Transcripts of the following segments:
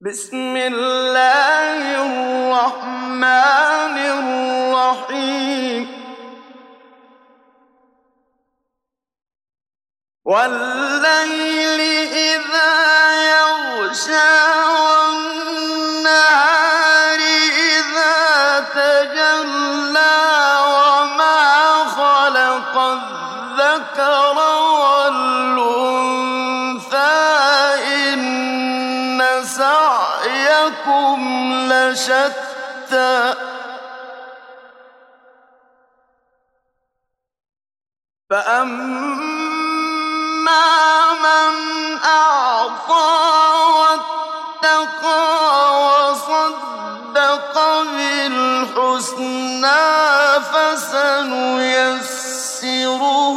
بسم الله الرحمن الرحيم والليل إذا يغشى والنهار إذا تجلى وما خلق الذكر والأنثى إن سعيكم لشتى فأما من أعطى واتقى وصدق بالحسنى فسنيسره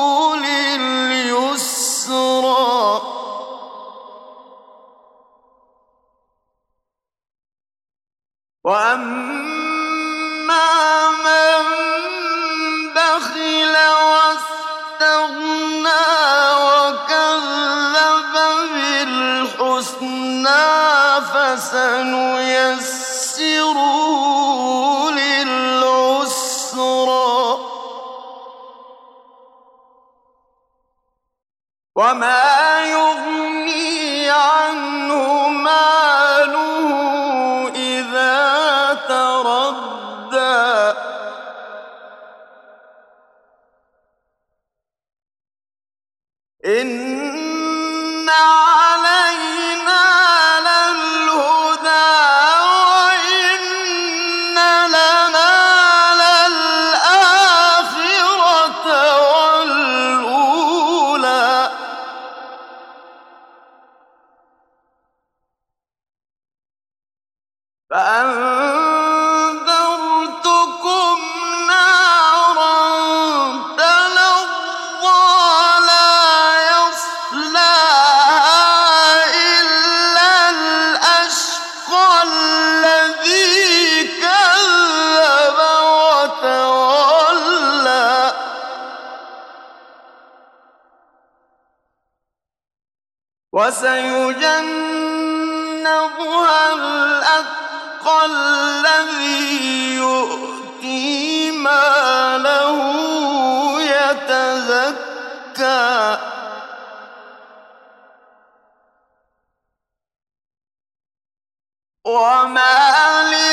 لليسرى وأما من بخل واستغنى وكذب بالحسنى فسنيسره للعسرى وما يغني عنه ماله إذا تردى إن علينا للهدى وإن لنا للآخرة والأولى فأنذرتكم نارا تلظى لا يصلاها إلا الأشقى الذي كذب وتولى وسيجنبها الأتقى الذي يؤتي ماله يتزكى وما